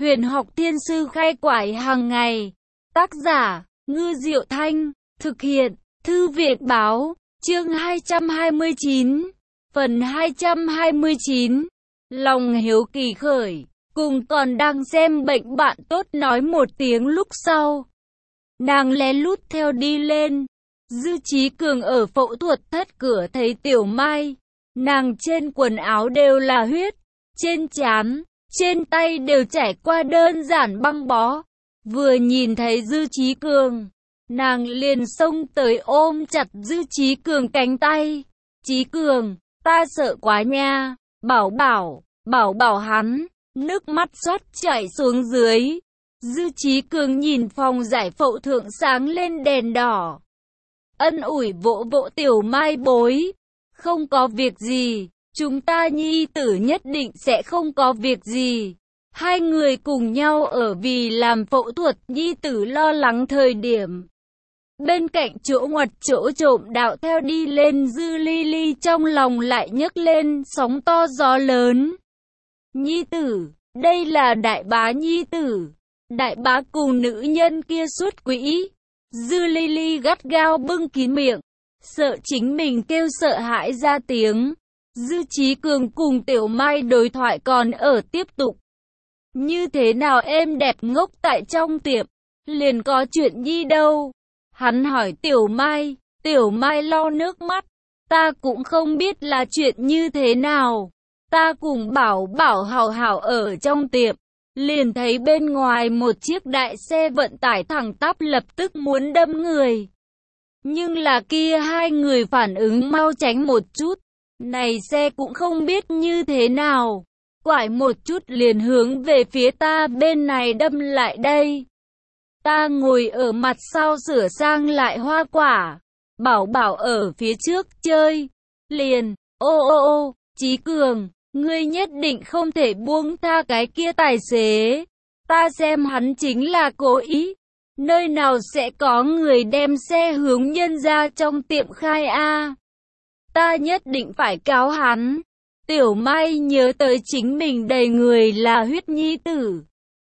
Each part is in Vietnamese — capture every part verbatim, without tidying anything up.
Huyền học thiên sư khai quải hàng ngày. Tác giả, Ngư Diệu Thanh. Thực hiện, Thư viện Báo. Chương hai trăm hai mươi chín. Phần hai trăm hai mươi chín. Lòng hiếu kỳ khởi. Cùng còn đang xem bệnh bạn tốt nói một tiếng lúc sau. Nàng lén lút theo đi lên. Dư Chí Cường ở phẫu thuật thất cửa thấy Tiểu Mai. Nàng trên quần áo đều là huyết. Trên trán, trên tay đều trải qua đơn giản băng bó. Vừa nhìn thấy Dư Chí Cường, nàng liền xông tới ôm chặt Dư Chí Cường cánh tay. Chí Cường, ta sợ quá nha. Bảo bảo, bảo bảo hắn. Nước mắt xoát chảy xuống dưới. Dư Chí Cường nhìn phòng giải phẫu thượng sáng lên đèn đỏ. Ân ủi vỗ vỗ Tiểu Mai bối. Không có việc gì, chúng ta nhi tử nhất định sẽ không có việc gì. Hai người cùng nhau ở vì làm phẫu thuật nhi tử lo lắng thời điểm. Bên cạnh chỗ ngoặt chỗ trộm đạo theo đi lên Dư Ly Ly trong lòng lại nhấc lên sóng to gió lớn. Nhi tử, đây là đại bá nhi tử. Đại bá cùng nữ nhân kia xuất quỹ. Dư Ly Ly gắt gao bưng kín miệng, sợ chính mình kêu sợ hãi ra tiếng. Dư Chí Cường cùng Tiểu Mai đối thoại còn ở tiếp tục. Như thế nào em đẹp ngốc tại trong tiệm, liền có chuyện nhi đâu? Hắn hỏi Tiểu Mai. Tiểu Mai lau nước mắt. Ta cũng không biết là chuyện như thế nào. Ta cùng bảo bảo hảo hảo ở trong tiệm, liền thấy bên ngoài một chiếc đại xe vận tải thẳng tắp lập tức muốn đâm người. Nhưng là kia hai người phản ứng mau tránh một chút. Này xe cũng không biết như thế nào, quải một chút liền hướng về phía ta bên này đâm lại đây. Ta ngồi ở mặt sau sửa sang lại hoa quả. Bảo bảo ở phía trước chơi. Liền, ô ô ô, Chí Cường, ngươi nhất định không thể buông tha cái kia tài xế. Ta xem hắn chính là cố ý. Nơi nào sẽ có người đem xe hướng nhân ra trong tiệm khai a? Ta nhất định phải cáo hắn. Tiểu Mai nhớ tới chính mình đầy người là huyết nhi tử.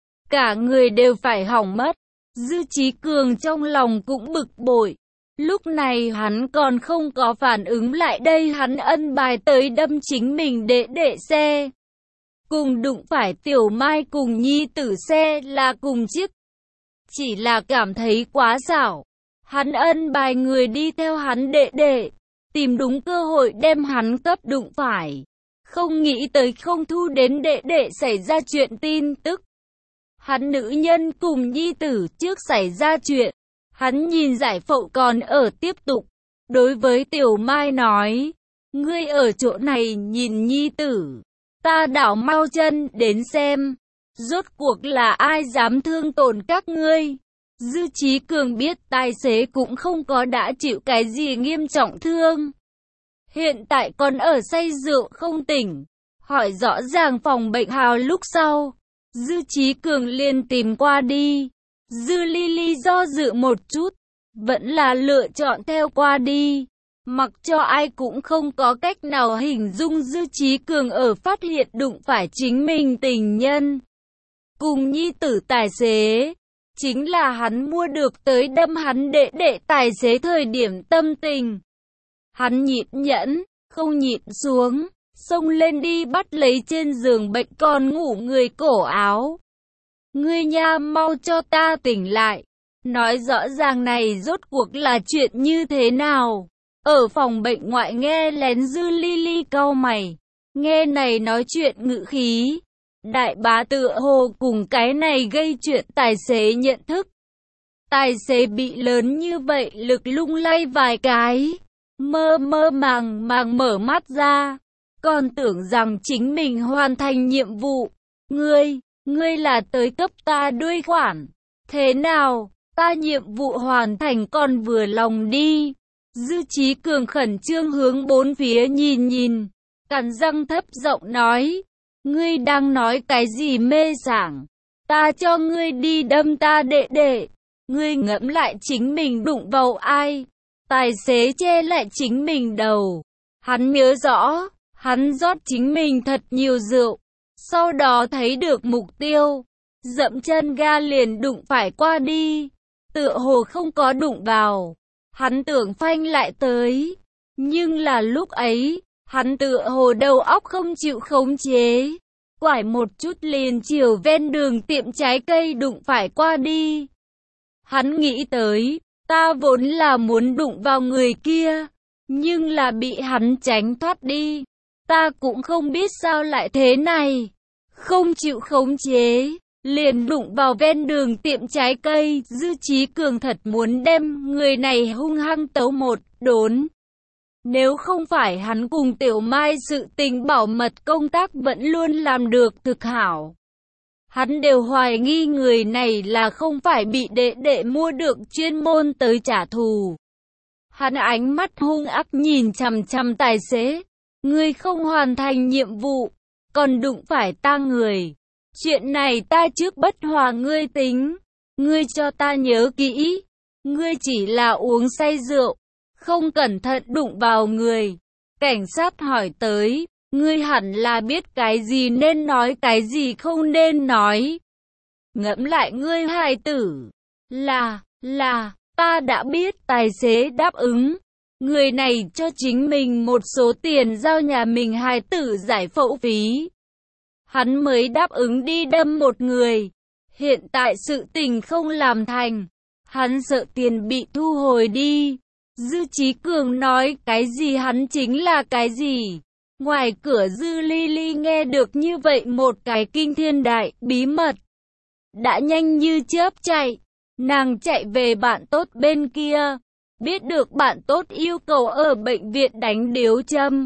Cả người đều phải hỏng mất. Dư Chí Cường trong lòng cũng bực bội. Lúc này hắn còn không có phản ứng lại đây, hắn ân bài tới đâm chính mình đệ đệ xe. Cùng đụng phải Tiểu Mai cùng nhi tử xe là cùng chiếc. Chỉ là cảm thấy quá xảo. Hắn ân bài người đi theo hắn đệ đệ, tìm đúng cơ hội đem hắn cấp đụng phải. Không nghĩ tới không thu đến đệ đệ xảy ra chuyện tin tức. Hắn nữ nhân cùng nhi tử trước xảy ra chuyện. Hắn nhìn giải phẫu còn ở tiếp tục. Đối với Tiểu Mai nói. Ngươi ở chỗ này nhìn nhi tử. Ta đảo mau chân đến xem. Rốt cuộc là ai dám thương tổn các ngươi. Dư Chí Cường biết tài xế cũng không có đã chịu cái gì nghiêm trọng thương. Hiện tại còn ở say rượu không tỉnh. Hỏi rõ ràng phòng bệnh hào lúc sau. Dư Chí Cường liền tìm qua đi. Dư Ly Ly do dự một chút, vẫn là lựa chọn theo qua đi. Mặc cho ai cũng không có cách nào hình dung Dư Chí Cường ở phát hiện đụng phải chính mình tình nhân. Cùng nhi tử tài xế, chính là hắn mua được tới đâm hắn đệ đệ tài xế thời điểm tâm tình. Hắn nhịn nhẫn, không nhịn xuống, xông lên đi bắt lấy trên giường bệnh còn ngủ người cổ áo. Ngươi nha, mau cho ta tỉnh lại. Nói rõ ràng này rốt cuộc là chuyện như thế nào? Ở phòng bệnh ngoại nghe lén Dư Ly Ly cau mày. Nghe này nói chuyện ngữ khí. Đại bá tựa hồ cùng cái này gây chuyện tài xế nhận thức. Tài xế bị lớn như vậy lực lung lay vài cái. Mơ mơ màng màng mở mắt ra. Còn tưởng rằng chính mình hoàn thành nhiệm vụ. Ngươi, ngươi là tới cấp ta đuôi khoản. Thế nào, ta nhiệm vụ hoàn thành còn vừa lòng đi. Dư Chí Cường khẩn trương hướng bốn phía nhìn nhìn. Cắn răng thấp giọng nói. Ngươi đang nói cái gì mê sảng? Ta cho ngươi đi đâm ta đệ đệ. Ngươi ngẫm lại chính mình đụng vào ai? Tài xế che lại chính mình đầu. Hắn nhớ rõ, hắn rót chính mình thật nhiều rượu. Sau đó thấy được mục tiêu. dẫm chân ga liền đụng phải qua đi, tựa hồ không có đụng vào. Hắn tưởng phanh lại tới, nhưng là lúc ấy, hắn tựa hồ đầu óc không chịu khống chế, quải một chút liền chiều ven đường tiệm trái cây đụng phải qua đi. Hắn nghĩ tới, ta vốn là muốn đụng vào người kia, nhưng là bị hắn tránh thoát đi. Ta cũng không biết sao lại thế này, không chịu khống chế, liền đụng vào ven đường tiệm trái cây. Dư Chí Cường thật muốn đem người này hung hăng tấu một đốn. Nếu không phải hắn cùng Tiểu Mai sự tình bảo mật công tác vẫn luôn làm được thực hảo, hắn đều hoài nghi người này là không phải bị đệ đệ mua được chuyên môn tới trả thù. Hắn ánh mắt hung ác nhìn chằm chằm tài xế. Ngươi không hoàn thành nhiệm vụ, còn đụng phải ta người. Chuyện này ta trước bất hòa ngươi tính. Ngươi cho ta nhớ kỹ. Ngươi chỉ là uống say rượu, không cẩn thận đụng vào người. Cảnh sát hỏi tới, ngươi hẳn là biết cái gì nên nói cái gì không nên nói. Ngẫm lại ngươi hài tử. Là, là, ta đã biết. Tài xế đáp ứng. Người này cho chính mình một số tiền giao nhà mình hài tử giải phẫu phí. Hắn mới đáp ứng đi đâm một người. Hiện tại sự tình không làm thành. Hắn sợ tiền bị thu hồi đi. Dư Chí Cường nói cái gì hắn chính là cái gì. Ngoài cửa Dư Ly Ly nghe được như vậy một cái kinh thiên đại bí mật. Đã nhanh như chớp chạy. Nàng chạy về bạn tốt bên kia. Biết được bạn tốt yêu cầu ở bệnh viện đánh điếu châm.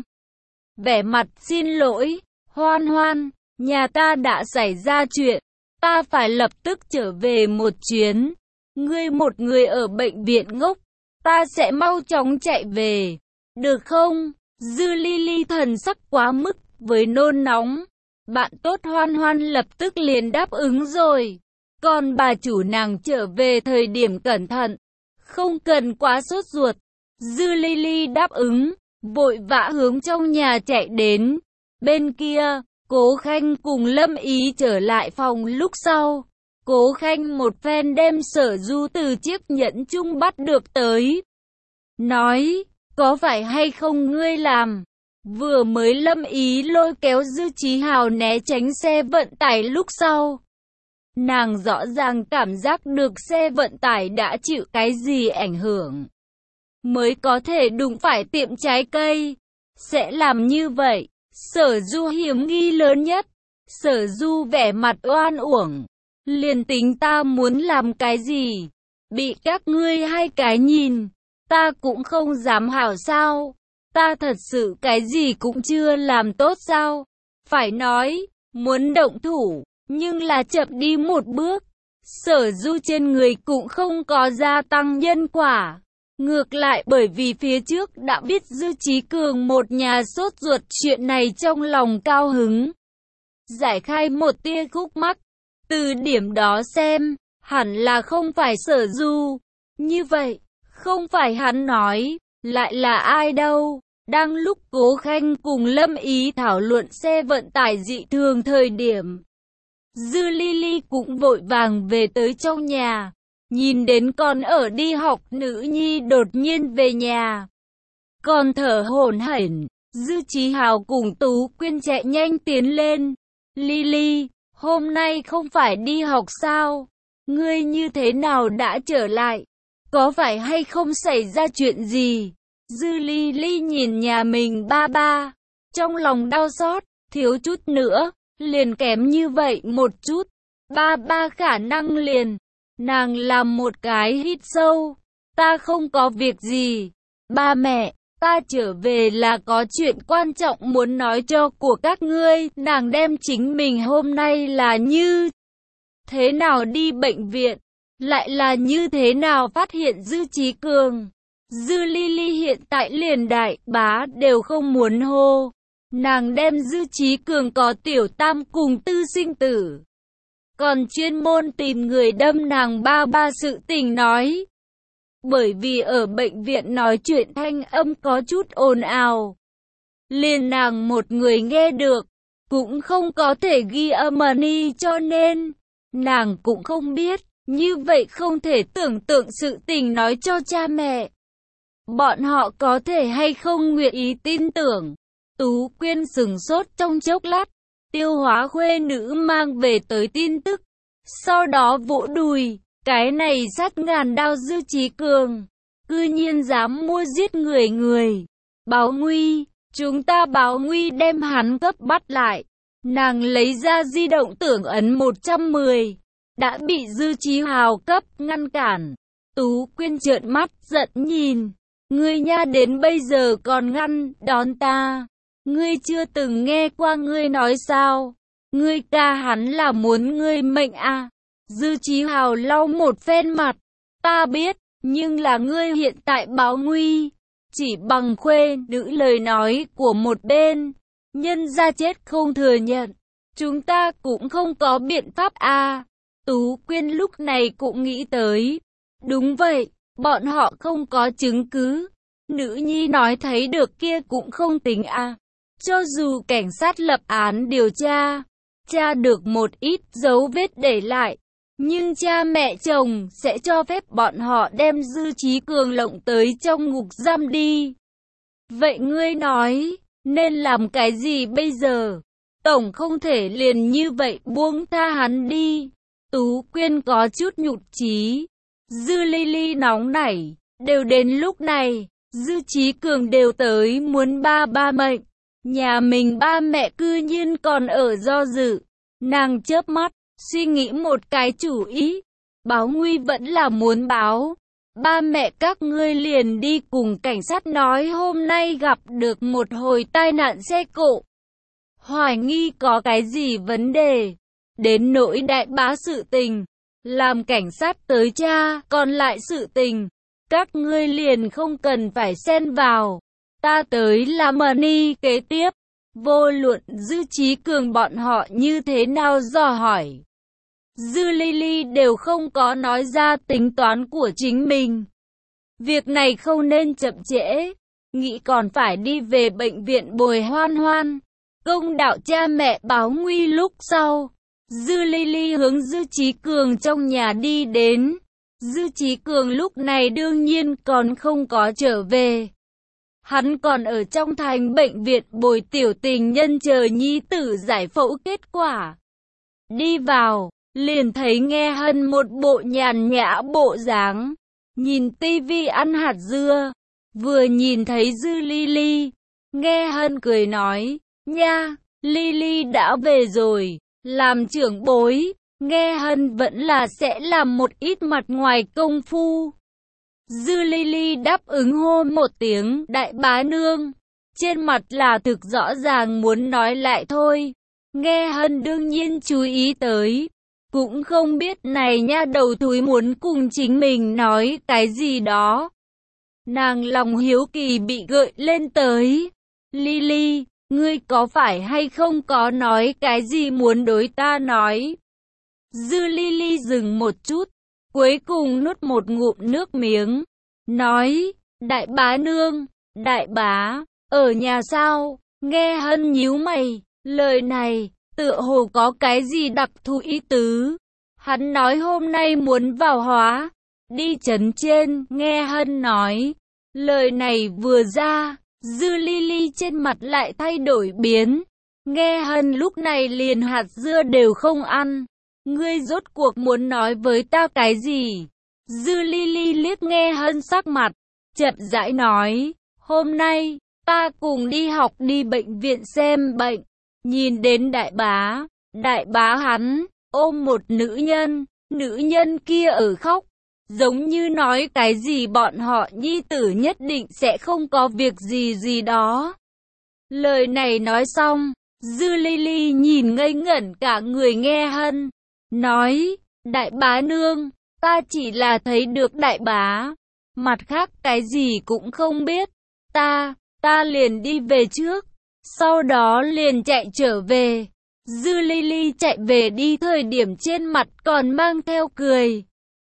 Vẻ mặt xin lỗi, Hoan Hoan, nhà ta đã xảy ra chuyện, ta phải lập tức trở về một chuyến. Ngươi một người ở bệnh viện ngốc, ta sẽ mau chóng chạy về, được không? Dư Ly Ly thần sắc quá mức với nôn nóng. Bạn tốt Hoan Hoan lập tức liền đáp ứng rồi. Còn bà chủ nàng trở về thời điểm cẩn thận, không cần quá sốt ruột. Dư Ly Ly đáp ứng, vội vã hướng trong nhà chạy đến. Bên kia, Cố Khanh cùng Lâm Ý trở lại phòng lúc sau. Cố Khanh một phen đem Sở Du từ chiếc nhẫn chung bắt được tới. Nói, có phải hay không ngươi làm? Vừa mới Lâm Ý lôi kéo Dư Chí Hào né tránh xe vận tải lúc sau. Nàng rõ ràng cảm giác được xe vận tải đã chịu cái gì ảnh hưởng, mới có thể đụng phải tiệm trái cây. Sẽ làm như vậy, Sở Du hiểm nghi lớn nhất. Sở Du vẻ mặt oan uổng. Liền tính ta muốn làm cái gì, bị các ngươi hai cái nhìn, ta cũng không dám hảo sao? Ta thật sự cái gì cũng chưa làm tốt sao? Phải nói, muốn động thủ, nhưng là chậm đi một bước. Sở Du trên người cũng không có gia tăng nhân quả. Ngược lại bởi vì phía trước đã biết Dư Chí Cường một nhà sốt ruột chuyện này trong lòng cao hứng. Giải khai một tia khúc mắc. Từ điểm đó xem, hẳn là không phải Sở Du. Như vậy, không phải hắn nói, lại là ai đâu? Đang lúc Cố Khanh cùng Lâm Ý thảo luận xe vận tải dị thường thời điểm, Dư Ly Ly cũng vội vàng về tới trong nhà. Nhìn đến con ở đi học nữ nhi đột nhiên về nhà, còn thở hổn hển. Dư Chí Hào cùng Tú Quyên chạy nhanh tiến lên. Ly Ly, hôm nay không phải đi học sao? Ngươi như thế nào đã trở lại? Có phải hay không xảy ra chuyện gì? Dư Ly Ly nhìn nhà mình ba ba, trong lòng đau xót, thiếu chút nữa, liền kém như vậy một chút. Ba ba khả năng liền. Nàng làm một cái hít sâu. Ta không có việc gì. Ba mẹ, ta trở về là có chuyện quan trọng muốn nói cho của các ngươi. Nàng đem chính mình hôm nay là như thế nào đi bệnh viện, lại là như thế nào phát hiện Dư Chí Cường. Dư Ly Ly hiện tại liền đại bá đều không muốn hô. Nàng đem Dư Chí Cường có tiểu tam cùng tư sinh tử, còn chuyên môn tìm người đâm nàng ba ba sự tình nói. Bởi vì ở bệnh viện nói chuyện thanh âm có chút ồn ào, liền nàng một người nghe được, cũng không có thể ghi âm ni, cho nên Nàng cũng không biết, như vậy không thể tưởng tượng sự tình nói cho cha mẹ. Bọn họ có thể hay không nguyện ý tin tưởng. Tú Quyên sừng sốt trong chốc lát, tiêu hóa khuê nữ mang về tới tin tức. Sau đó vỗ đùi, cái này sát ngàn đao Dư Chí Cường, cư nhiên dám mua giết người người. Báo nguy, chúng ta báo nguy đem hắn cấp bắt lại. Nàng lấy ra di động tưởng ấn một trăm mười, đã bị Dư Chí Hào cấp ngăn cản. Tú Quyên trợn mắt giận nhìn, ngươi nha đến bây giờ còn ngăn đón ta. Ngươi chưa từng nghe qua ngươi nói sao? Ngươi ca hắn là muốn ngươi mệnh à? Dư Chí Hào lau một phen mặt, ta biết, nhưng là ngươi hiện tại báo nguy. Chỉ bằng khuê nữ lời nói của một bên, nhân ra chết không thừa nhận, chúng ta cũng không có biện pháp à. Tú Quyên lúc này cũng nghĩ tới, đúng vậy, bọn họ không có chứng cứ. Nữ nhi nói thấy được kia cũng không tính à. Cho dù cảnh sát lập án điều tra, tra được một ít dấu vết để lại, nhưng cha mẹ chồng sẽ cho phép bọn họ đem Dư Chí Cường lộng tới trong ngục giam đi. Vậy ngươi nói, nên làm cái gì bây giờ? Tổng không thể liền như vậy buông tha hắn đi. Tú Quyên có chút nhụt chí. Dư Ly Ly nóng nảy, đều đến lúc này, Dư Chí Cường đều tới muốn ba ba mệnh. Nhà mình ba mẹ cư nhiên còn ở do dự. Nàng chớp mắt, suy nghĩ một cái chủ ý. Báo nguy vẫn là muốn báo. Ba mẹ các ngươi liền đi cùng cảnh sát nói hôm nay gặp được một hồi tai nạn xe cộ. Hoài nghi có cái gì vấn đề. Đến nỗi đại bá sự tình, làm cảnh sát tới tra, còn lại sự tình, các ngươi liền không cần phải xen vào. Ta tới làm money kế tiếp. Vô luận Dư Chí Cường bọn họ như thế nào dò hỏi, Dư Ly Ly đều không có nói ra tính toán của chính mình. Việc này không nên chậm trễ, nghĩ còn phải đi về bệnh viện bồi Hoan Hoan. Công đạo cha mẹ báo nguy lúc sau, Dư Ly Ly hướng Dư Chí Cường trong nhà đi đến. Dư Chí Cường lúc này đương nhiên còn không có trở về. Hắn còn ở trong thành bệnh viện bồi tiểu tình nhân chờ nhi tử giải phẫu kết quả. Đi vào, liền thấy Nghe Hân một bộ nhàn nhã bộ dáng, nhìn tivi ăn hạt dưa. Vừa nhìn thấy Dư Ly Ly, Nghe Hân cười nói, nha, Ly Ly đã về rồi. Làm trưởng bối, Nghe Hân vẫn là sẽ làm một ít mặt ngoài công phu. Dư Ly Ly đáp ứng hô một tiếng đại bá nương, trên mặt là thực rõ ràng muốn nói lại thôi. Nghe Hân đương nhiên chú ý tới, cũng không biết này nha đầu thúi muốn cùng chính mình nói cái gì đó. Nàng lòng hiếu kỳ bị gợi lên tới. Ly Ly, ngươi có phải hay không có nói cái gì muốn đối ta nói? Dư Ly Ly dừng một chút, cuối cùng nuốt một ngụm nước miếng, nói, đại bá nương, đại bá, ở nhà sao? Nghe Hân nhíu mày, lời này, tựa hồ có cái gì đặc thù ý tứ. Hắn nói hôm nay muốn vào hóa, đi trấn trên, Nghe Hân nói. Lời này vừa ra, Dư Ly Ly trên mặt lại thay đổi biến. Nghe Hân lúc này liền hạt dưa đều không ăn. Ngươi rốt cuộc muốn nói với ta cái gì? Dư Ly Ly liếc Nghe Hân sắc mặt, chậm rãi nói, hôm nay, ta cùng đi học đi bệnh viện xem bệnh. Nhìn đến đại bá, đại bá hắn, ôm một nữ nhân, nữ nhân kia ở khóc. Giống như nói cái gì bọn họ nhi tử nhất định sẽ không có việc gì gì đó. Lời này nói xong, Dư Ly Ly nhìn ngây ngẩn cả người Nghe Hân, nói, đại bá nương, ta chỉ là thấy được đại bá, mặt khác cái gì cũng không biết, ta, ta liền đi về trước, sau đó liền chạy trở về. Dư Ly Ly chạy về đi thời điểm trên mặt còn mang theo cười.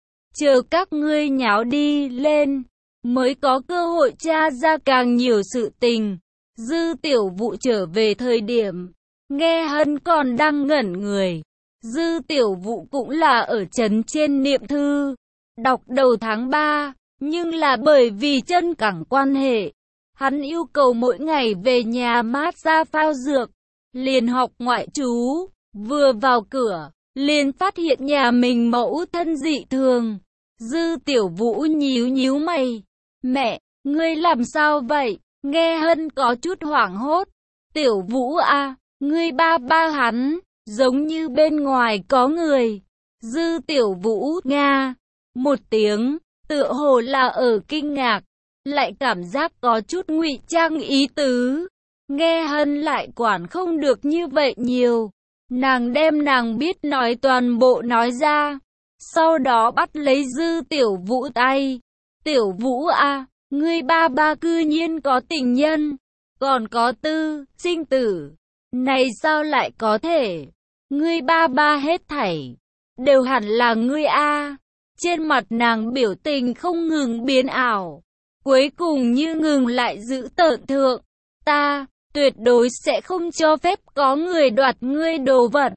Chờ các ngươi nháo đi lên, mới có cơ hội tra ra càng nhiều sự tình. Dư Tiểu Vụ trở về thời điểm, Nghe Hân còn đang ngẩn người. Dư Tiểu Vũ cũng là ở trấn trên niệm thư, đọc đầu tháng ba, nhưng là bởi vì chân cẳng quan hệ, hắn yêu cầu mỗi ngày về nhà mát xa phao dược, liền học ngoại trú, vừa vào cửa, liền phát hiện nhà mình mẫu thân dị thường. Dư Tiểu Vũ nhíu nhíu mày, mẹ, ngươi làm sao vậy? Nghe Hân có chút hoảng hốt, Tiểu Vũ à, ngươi ba ba hắn, giống như bên ngoài có người. Dư Tiểu Vũ nga, một tiếng, tựa hồ là ở kinh ngạc, lại cảm giác có chút ngụy trang ý tứ. Nghe Hân lại quản không được như vậy nhiều, nàng đem nàng biết nói toàn bộ nói ra, sau đó bắt lấy Dư Tiểu Vũ tay. Tiểu Vũ à, ngươi ba ba cư nhiên có tình nhân, còn có tư, sinh tử, này sao lại có thể? Ngươi ba ba hết thảy, đều hẳn là ngươi a. Trên mặt nàng biểu tình không ngừng biến ảo, cuối cùng như ngừng lại giữ tợn thượng. Ta, tuyệt đối sẽ không cho phép có người đoạt ngươi đồ vật.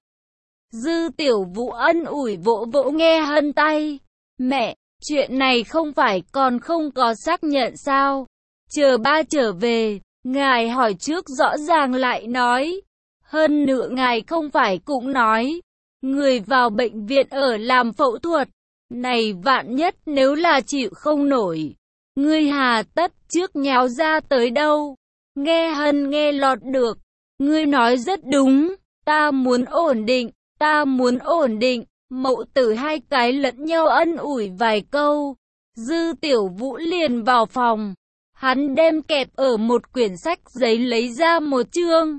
Dư Tiểu Vũ ân ủi vỗ vỗ Nghe Hân tay. Mẹ, chuyện này không phải còn không có xác nhận sao? Chờ ba trở về, ngài hỏi trước rõ ràng lại nói. Hơn nữa ngài không phải cũng nói, người vào bệnh viện ở làm phẫu thuật. Này vạn nhất nếu là chịu không nổi, ngươi hà tất trước nháo ra tới đâu? Nghe Hân nghe lọt được, ngươi nói rất đúng, ta muốn ổn định, ta muốn ổn định. Mẫu tử hai cái lẫn nhau ân ủi vài câu, Dư Tiểu Vũ liền vào phòng, hắn đem kẹp ở một quyển sách giấy lấy ra một chương,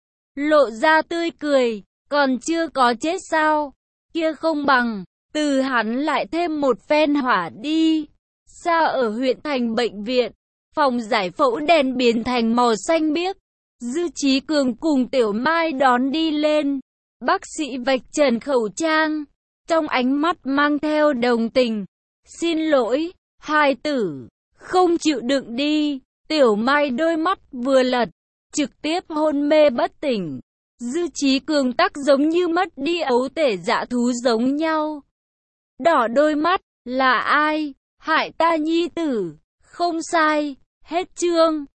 lộ ra tươi cười, còn chưa có chết sao, kia không bằng, từ hắn lại thêm một phen hỏa đi. Xa ở huyện thành bệnh viện, phòng giải phẫu đèn biến thành màu xanh biếc, Dư Chí Cường cùng Tiểu Mai đón đi lên, bác sĩ vạch trần khẩu trang, trong ánh mắt mang theo đồng tình. Xin lỗi, hài tử, không chịu đựng đi. Tiểu Mai đôi mắt vừa lật, trực tiếp hôn mê bất tỉnh. Dư Chí Cường tắc giống như mất đi ấu tể dã thú giống nhau. Đỏ đôi mắt, là ai? Hại ta nhi tử. Không sai, hết chương.